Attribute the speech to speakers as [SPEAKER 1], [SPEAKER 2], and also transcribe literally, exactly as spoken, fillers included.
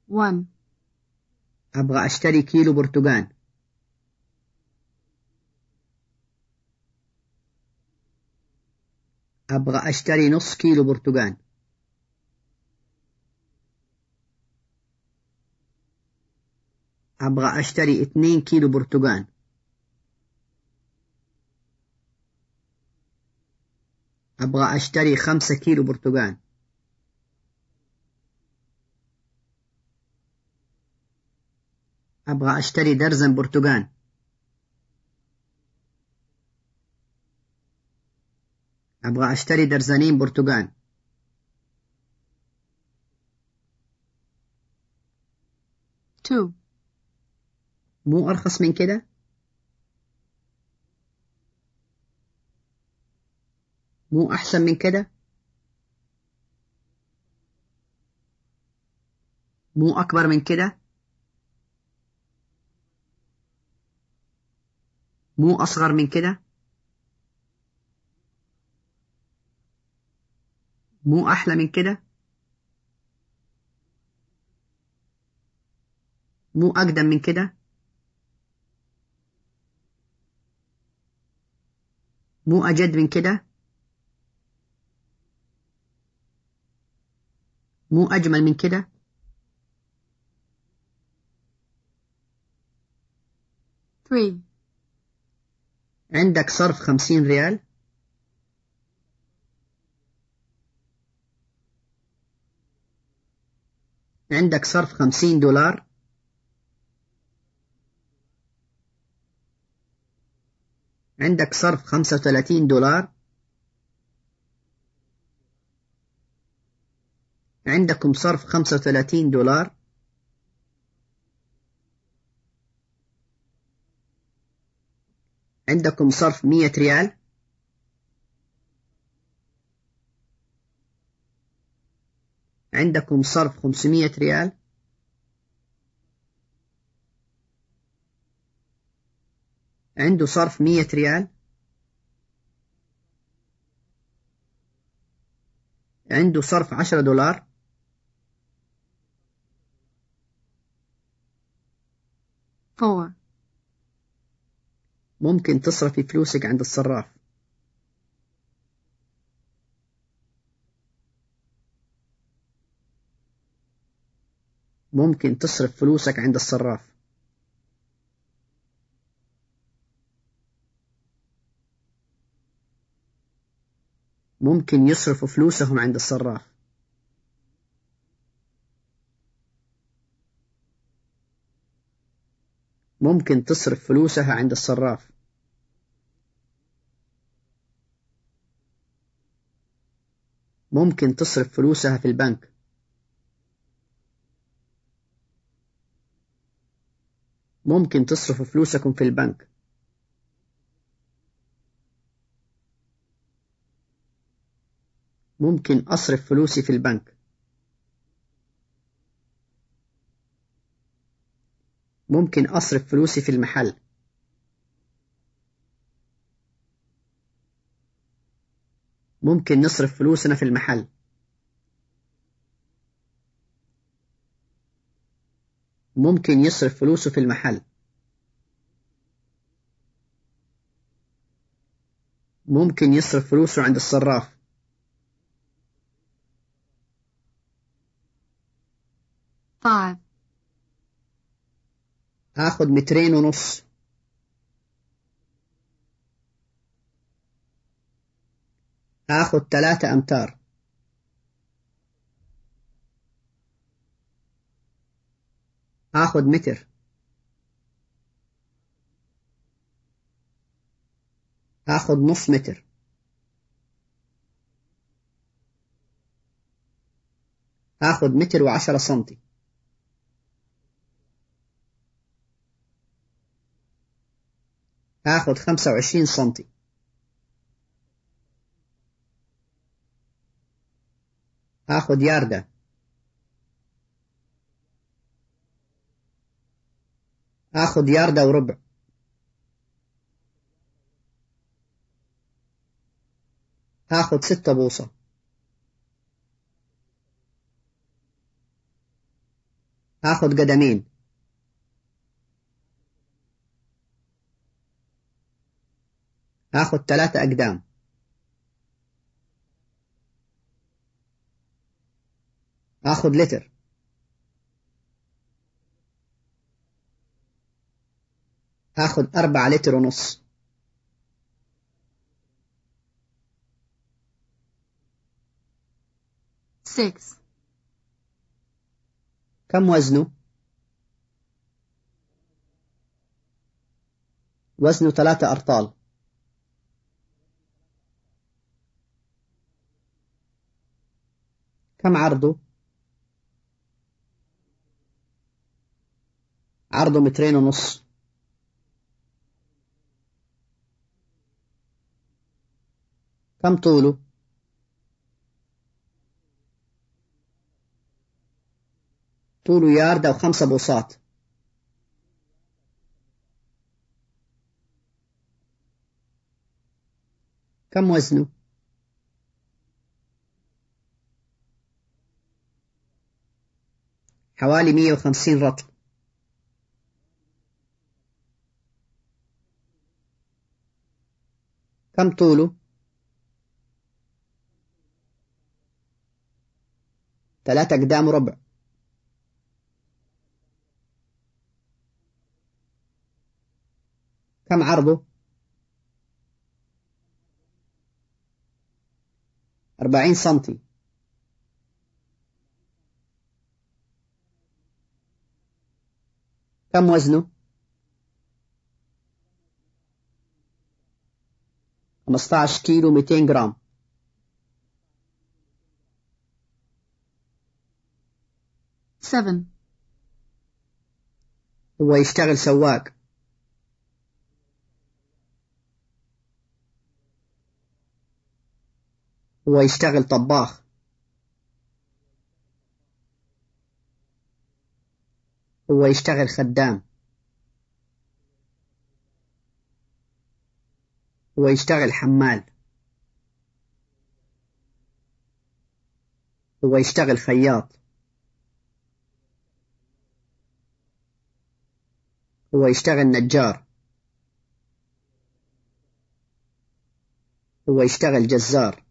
[SPEAKER 1] one.
[SPEAKER 2] أبغى أشتري كيلو برتقال. أبغى أشتري نص كيلو برتقال. أبغى أشتري اتنين كيلو برتقال. أبغى أشتري خمسة كيلو برتقال. أبغى أشتري درزن برتقال. أبغى أشتري درزنين برتقال.
[SPEAKER 1] two.
[SPEAKER 2] مو أرخص من كده؟ مو أحسن من كده؟ مو أكبر من كده؟ مو أصغر من كده؟ مو أحلى من كده؟ مو أقدم من كده؟ مو أجد من كده؟ مو أجمل من كده؟
[SPEAKER 1] three.
[SPEAKER 2] عندك صرف خمسين ريال؟ عندك صرف خمسين دولار؟ عندك صرف خمسة وثلاثين دولار؟ عندكم صرف خمسة وثلاثين دولار؟ عندكم صرف مية ريال؟ عندكم صرف خمسمية ريال؟ عنده صرف مية ريال؟ عنده صرف عشرة دولار؟
[SPEAKER 1] four.
[SPEAKER 2] ممكن تصرفي فلوسك عند الصراف. ممكن تصرف فلوسك عند الصراف. ممكن يصرفوا فلوسهم عند الصراف. ممكن تصرف فلوسها عند الصراف. ممكن تصرف فلوسها في البنك. ممكن تصرفوا فلوسكم في البنك. ممكن أصرف فلوسي في البنك. ممكن أصرف فلوسي في المحل. ممكن نصرف فلوسنا في المحل. ممكن يصرف فلوسه في المحل. ممكن يصرف فلوسه عند الصراف.
[SPEAKER 1] five.
[SPEAKER 2] هاخد مترين ونص. هاخد ثلاثة أمتار. هاخد متر. هاخد نص متر. هاخد متر وعشرة سنتي. هاخد خمسة وعشرين سنتي. هاخد ياردة. هاخد ياردة وربع. هاخد ستة بوصة. هاخد قدمين. هاخد ثلاثة أقدام. هاخد لتر. هاخد أربعة لتر ونص.
[SPEAKER 1] six,
[SPEAKER 2] كم وزنه؟ وزنه ثلاثة أرطال. كم عرضه؟ عرضه مترين ونص. كم طوله؟ طوله ياردة وخمسة بوصات. كم وزنه؟ حوالي مية وخمسين رطل. كم طوله؟ ثلاثة أقدام وربع. كم عرضه؟ أربعين سنتي. كم وزنه؟ خمسة عشر كيلو مئتين جرام.
[SPEAKER 1] seven,
[SPEAKER 2] هو يشتغل سواق. هو يشتغل طباخ. هو يشتغل خدام. هو يشتغل حمال. هو يشتغل خياط. هو يشتغل نجار. هو يشتغل جزار.